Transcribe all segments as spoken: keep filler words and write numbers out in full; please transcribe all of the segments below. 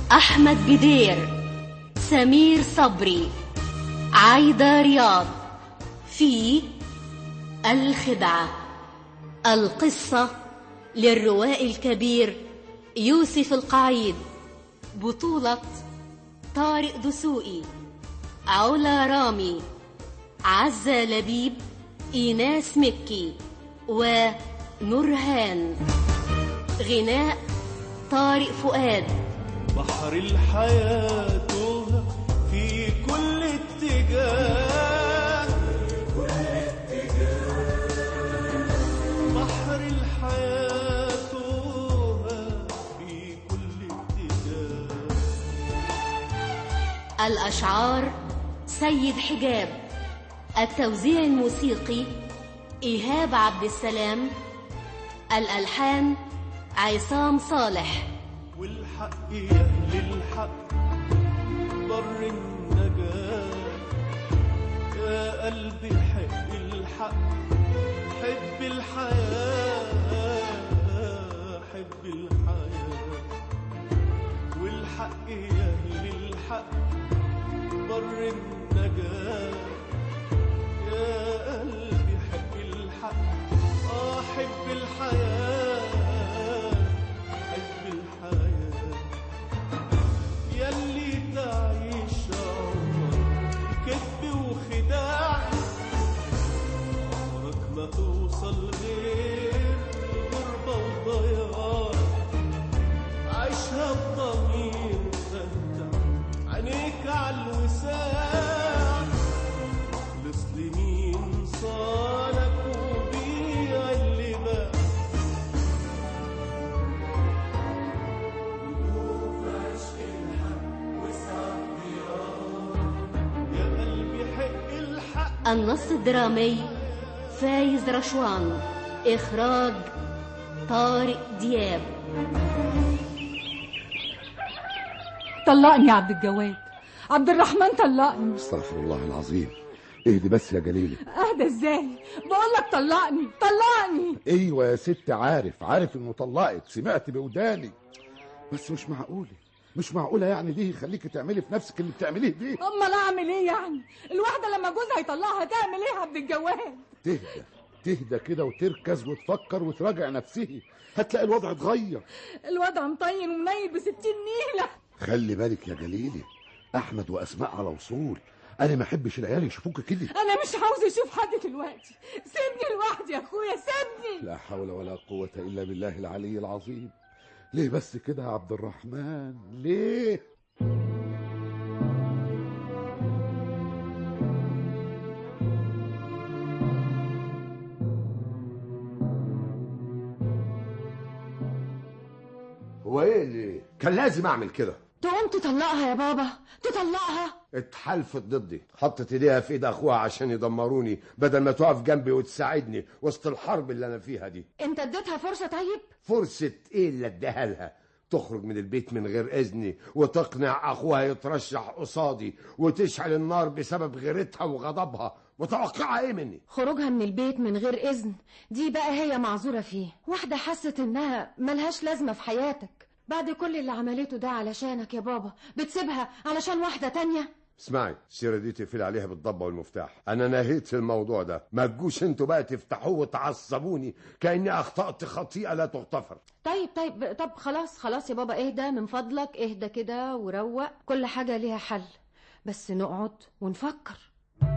أحمد بدير، سمير صبري، عايدة رياض. في الخدعة. القصة للروائي الكبير يوسف القعيد، بطولة طارق دسوقي، علا رامي، عزة لبيب، إيناس مكي ونورهان. غناء طارق فؤاد. بحر الحياة توه في كل اتجاه، كل اتجاه. بحر الحياة توه في كل اتجاه. الأشعار سيد حجاب. التوزيع الموسيقي إيهاب عبد السلام. الألحان عصام صالح. والحق يا أهل الحق بر النجاة، يا قلبي حب الحق، حب الحياة، حب الحياة. والحق يا أهل الحق بر النجاة، يا قلبي حب الحق، آه حب الحياة، حب الحياة. ياللي تعيش عمرك كذب وخداع، عمرك ما توصل غير غربة وضياع. عيشها بضمير وفتح عينيك عالوساع، خلص لمين صالك وبيع اللي باع. النص الدرامي فايز رشوان. إخراج طارق دياب. طلقني يا عبد الجواد، عبد الرحمن طلقني. استغفر الله العظيم. اهدي بس يا جليلة. اهدى ازاي؟ بقول لك طلقني طلقني. ايوه يا ست، عارف عارف انه طلقك، سمعت بوداني. بس مش معقوله مش معقوله يعني دي يخليكي تعملي في نفسك اللي بتعمليه دي. امال اعمل ايه يعني؟ الواحده لما جوزها يطلقها تعمل ايه يا عبد الجواد؟ تهدى تهدى كده وتركز وتفكر وتراجع نفسها، هتلاقي الوضع اتغير. الوضع مطين ومنيل بستين نيله. خلي بالك يا جليلة، احمد واسماء على وصول. انا ما احبش العيال يشوفوك كده. انا مش عاوز اشوف حد دلوقتي، سيبني لوحدي يا اخويا، سيبني. لا حول ولا قوة الا بالله العلي العظيم. ليه بس كده يا عبد الرحمن؟ ليه؟ هو ايه اللي كان لازم اعمل كده؟ تقوم تطلقها يا بابا، تطلقها. اتحالفت ضدي، حطت ايديها في ايد اخوها عشان يدمروني بدل ما تقف جنبي وتساعدني وسط الحرب اللي انا فيها دي. انت اديتها فرصة؟ طيب فرصة ايه اللي اديها لها؟ تخرج من البيت من غير اذني وتقنع اخوها يترشح قصادي وتشعل النار بسبب غيرتها وغضبها. متوقعة ايه مني؟ خروجها من البيت من غير اذن دي بقى هي معذورة فيه. واحدة حست انها ملهاش لازمة في حياتك بعد كل اللي عملته ده علشانك يا بابا، بتسيبها علشان واحدة تانية؟ اسمعي، السيرة دي تقفل عليها بالضبة والمفتاح. انا نهيت الموضوع ده، ما تجوش انتوا بقى تفتحوه وتعصبوني كأني اخطأت خطيئة لا تغتفر. طيب طيب طب خلاص خلاص يا بابا، اهدى من فضلك، اهدى كده وروق. كل حاجة ليها حل، بس نقعد ونفكر.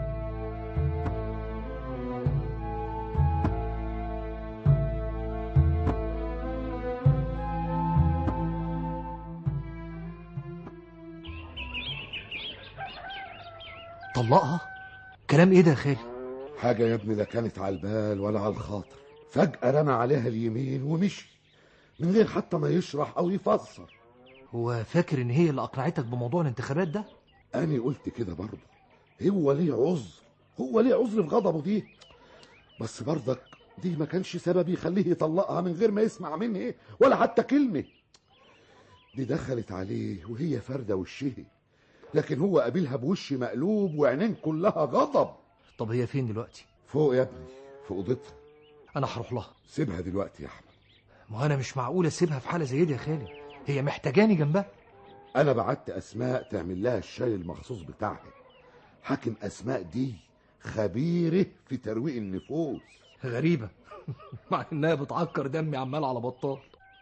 طلقها؟ كلام ايه ده يا خالي؟ حاجة يا ابني لا كانت على البال ولا على الخاطر. فجأة رمى عليها اليمين ومشي من غير حتى ما يشرح او يفسر. هو فاكر ان هي اللي اقنعتك بموضوع الانتخابات ده؟ انا قلت كده برضه. هو ليه عذر، هو ليه عذر في غضبه دي. بس برضك دي ما كانش سبب يخليه يطلقها من غير ما يسمع منه ولا حتى كلمة. دي دخلت عليه وهي فردة وشها، لكن هو قابلها بوش مقلوب وعينين كلها غضب. طب هي فين دلوقتي؟ فوق يا ابني، في اوضتها. انا هروح لها. سيبها دلوقتي يا احمد. ما انا مش معقول اسيبها في حاله زي دي يا خالي، هي محتاجاني جنبها. انا بعت اسماء تعمل لها الشاي المخصوص بتاعها. حاكم اسماء دي خبيره في ترويق النفوس. غريبة مع انها بتعكر دمي عمال على بطال.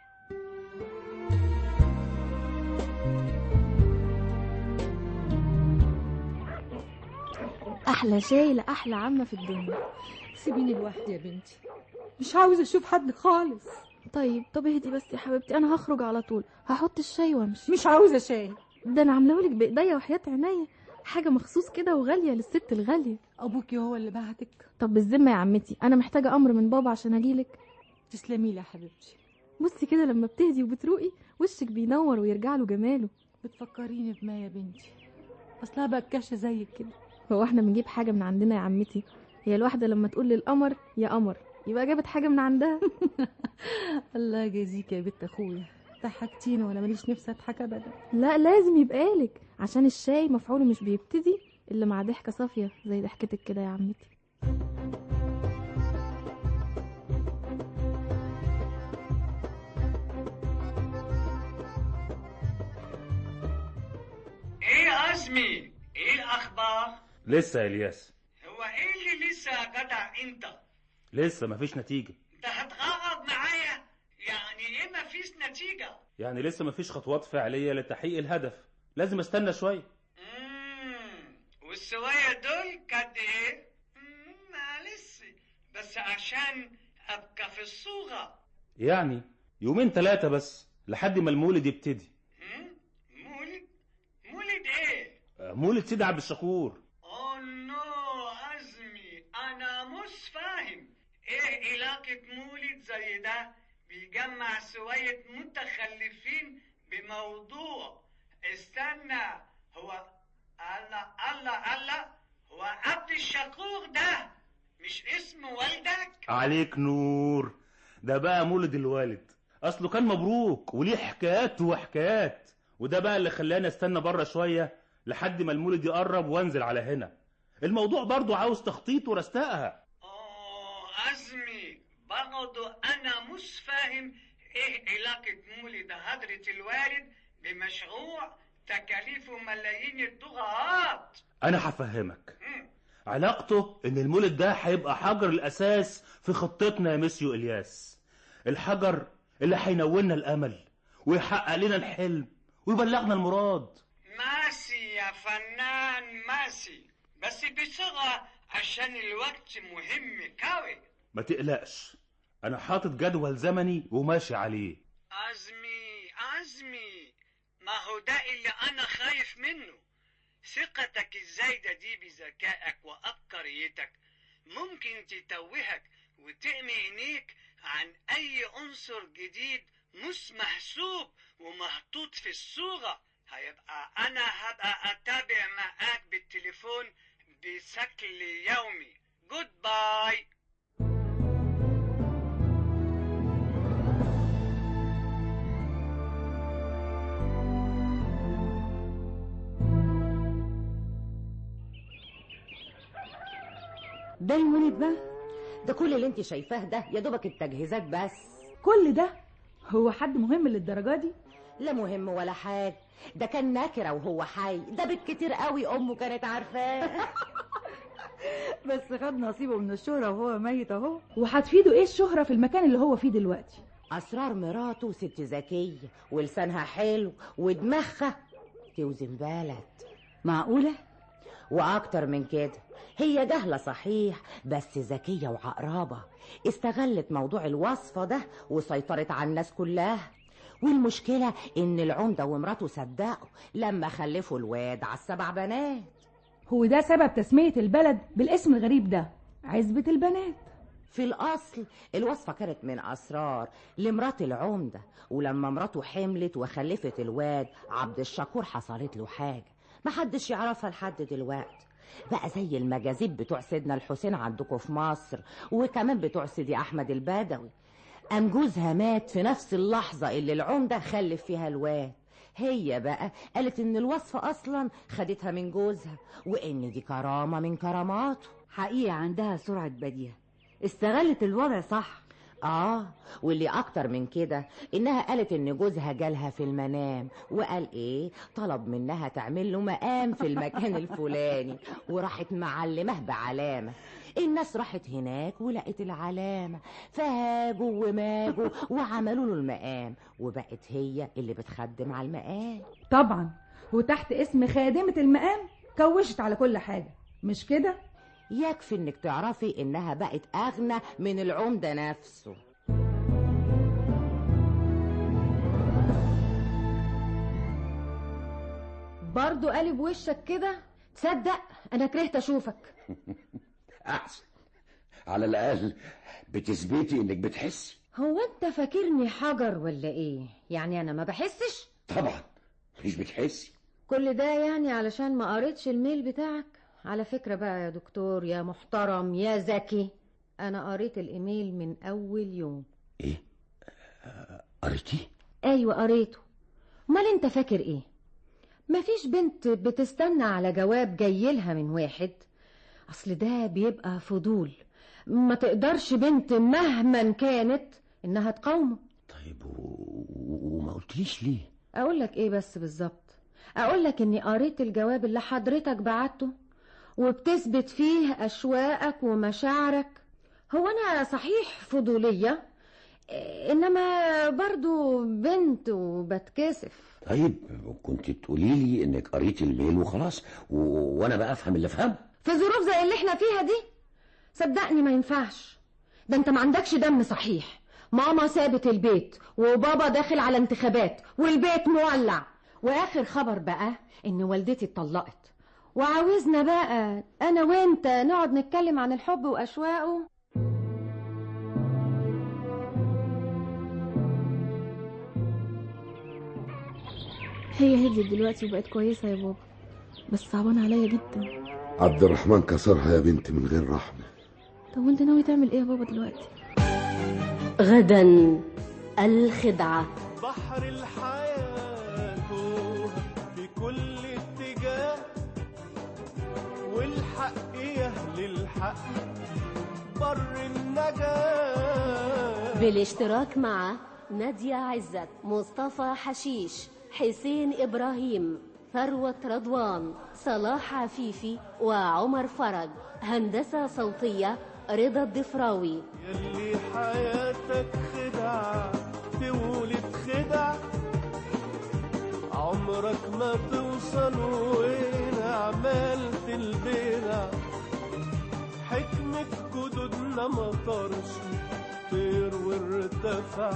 احلى شاي لاحلى عمه في الدنيا. سيبيني لوحدي يا بنتي، مش عاوزه اشوف حد خالص. طيب طب اهدي بس يا حبيبتي، انا هخرج على طول، هحط الشاي وامشي. مش عاوزه شاي. ده انا عاملهولك بايديا وحياة عينيا، حاجه مخصوص كده وغاليه للست الغاليه. ابوكي هو اللي بعتك؟ طب بالذمه يا عمتي، انا محتاجه امر من بابا عشان اجيلك. تسلمي لي يا حبيبتي. بصي كده لما بتهدي وبتروقي وشك بينور ويرجع له جماله. بتفكريني بما يا بنتي، اصلها بكاشه زيك كده. هو احنا بنجيب حاجه من عندنا يا عمتي؟ هي الواحده لما تقول للقمر يا قمر يبقى جابت حاجه من عندها. الله يجازيك يا بنت اخويا، ضحكتيني وانا ماليش نفسي اضحك ابدا. لا لازم يبقالك، عشان الشاي مفعوله مش بيبتدي الا مع ضحكه صافيه زي ضحكتك كده يا عمتي. ايه عزمي، ايه الاخبار؟ لسه يا الياس. هو ايه اللي لسه يا جدع انت؟ لسه مفيش نتيجة. انت هتغرب معايا؟ يعني ايه مفيش نتيجة؟ يعني لسه مفيش خطوات فعلية لتحقيق الهدف، لازم استنى شوية. امم والسوايا دول قد ايه؟ معلش بس عشان ابقى في الصورة. يعني يومين ثلاثة بس لحد ما المولد يبتدي. مولد؟ مولد ايه؟ مولد سيدي عبد الشكور. اوه نو عزمي، انا مش فاهم ايه علاقة مولد زي ده بيجمع شوية متخلفين بموضوع. استنى، هو الله الله الله، هو عبد الشكور ده مش اسم والدك؟ عليك نور، ده بقى مولد الوالد، اصله كان مبروك وليه حكايات وحكايات، وده بقى اللي خلاني استنى بره شوية لحد ما المولد يقرب وانزل على هنا. الموضوع برضو عاوز تخطيط ورستقها. اوه عزمي، برضو انا مش فاهم ايه علاقة مولد حضرة الوالد بمشروع تكاليفه ملايين الدولارات. انا هفهمك. علاقته ان المولد ده هيبقى حجر الاساس في خطتنا يا مسيو الياس، الحجر اللي هينولنا الامل ويحقق لنا الحلم ويبلغنا المراد. ماشي يا فنان ماشي، بس بسرعة عشان الوقت مهم كوي. ما تقلقش، انا حاطط جدول زمني وماشي عليه. عزمي عزمي، ما هو ده اللي انا خايف منه. ثقتك الزايدة دي بذكائك وعبقريتك ممكن تتوهك وتعمي عينيك عن اي عنصر جديد مش محسوب ومحطوط في الصورة. هيبقى انا هبقى اتابع معاك بالتليفون بشكل يومي. جود باي. ده المولد بقى؟ ده كل اللي انت شايفاه ده يا دوبك التجهيزات بس. كل ده؟ هو حد مهم للدرجة دي؟ لا مهم ولا حاجة، ده كان ناكرة وهو حي، ده بالكتير قوي امه كانت عارفاه. بس خد نصيبه من الشهرة وهو ميت اهو. وهتفيده ايه الشهرة في المكان اللي هو فيه دلوقتي؟ اسرار مراته ست ذكية ولسانها حلو ودماغها توزن بلد. معقولة؟ واكتر من كده، هي جهلة صحيح بس ذكية وعقربة، استغلت موضوع الوصفة ده وسيطرت على الناس كلها. والمشكلة ان العمدة ومراته صدقوا لما خلفوا الواد على السبع بنات. هو ده سبب تسمية البلد بالاسم الغريب ده، عزبة البنات؟ في الاصل الوصفة كانت من اسرار لمرات العمدة، ولما مراته حملت وخلفت الواد عبد الشكور حصلت له حاجة محدش يعرفها لحد دلوقتي، بقى زي المجاذيب بتوع سيدنا الحسين عندكم في مصر وكمان بتوع سيدي احمد البدوي. قام جوزها مات في نفس اللحظة اللي العمدة خلف فيها الواد. هي بقى قالت ان الوصفة اصلا خدتها من جوزها وان دي كرامة من كراماته. حقيقة عندها سرعة بديهة، استغلت الوضع صح. اه واللي اكتر من كده انها قالت ان جوزها جالها في المنام وقال ايه طلب منها تعمل له مقام في المكان الفلاني، وراحت معلمه بعلامه. الناس راحت هناك ولقت العلامه فهاجوا وماجوا وعملوا له المقام، وبقت هي اللي بتخدم على المقام. طبعا، وتحت اسم خادمه المقام كوشت على كل حاجه، مش كده؟ يكفي انك تعرفي انها بقت اغنى من العمده نفسه. برضو قلب وشك كده؟ تصدق انا كرهت اشوفك. احسن، على الاقل بتثبتي انك بتحسي. هو انت فاكرني حجر ولا ايه؟ يعني انا ما بحسش؟ طبعا مش بتحسي. كل ده يعني علشان ما قريتش الميل بتاعك؟ على فكرة بقى يا دكتور يا محترم يا ذكي، انا قريت الايميل من اول يوم. ايه قريتيه؟ ايوه قريته. امال انت فاكر ايه؟ مفيش بنت بتستنى على جواب جايلها من واحد، اصل ده بيبقى فضول، ما تقدرش بنت مهما كانت انها تقاومه. طيب و... وما قلتليش ليه؟ اقولك ايه بس بالظبط؟ اقولك اني قريت الجواب اللي حضرتك بعته وبتثبت فيه اشواقك ومشاعرك. هو انا صحيح فضولية، انما برضو بنت وبتكسف. طيب كنت تقولي لي انك قريتي الميل وخلاص و... وانا بقى افهم اللي افهمه. في ظروف زي اللي احنا فيها دي صدقني ما ينفعش. ده انت ما عندكش دم صحيح. ماما سابت البيت وبابا داخل على انتخابات والبيت مولع، واخر خبر بقى ان والدتي اتطلقت، وعاوزنا بقى انا وانت نقعد نتكلم عن الحب واشواقه. هي هديت دلوقتي وبقت كويسة يا بابا، بس صعبانة عليا جدا. عبد الرحمن كسرها يا بنتي من غير رحمة. طب وانت ناوي تعمل ايه يا بابا دلوقتي؟ غدا الخدعة. بحر الحياة في كل اتجاه، والحق يهل الحق بر النجاة. بالاشتراك مع نادية عزت، مصطفى حشيش، حسين إبراهيم، ثروة رضوان، صلاح عفيفي، وعمر فرج. هندسة صوتية رضا الضفراوي. يلي حياتك خدعة تولد خدع، عمرك ما توصل وين عملت البدع. حكمة جدودنا ما طارش طير وارتفع،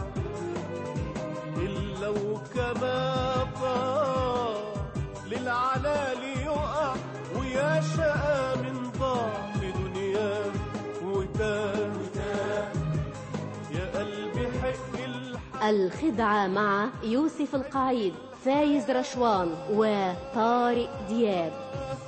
إلا وكما طار للعلالي يقع، ويا شقى من ضاع في دنياه وتاه. يا قلبي حق الحق. الخدعة مع يوسف القعيد، فايز رشوان، وطارق دياب.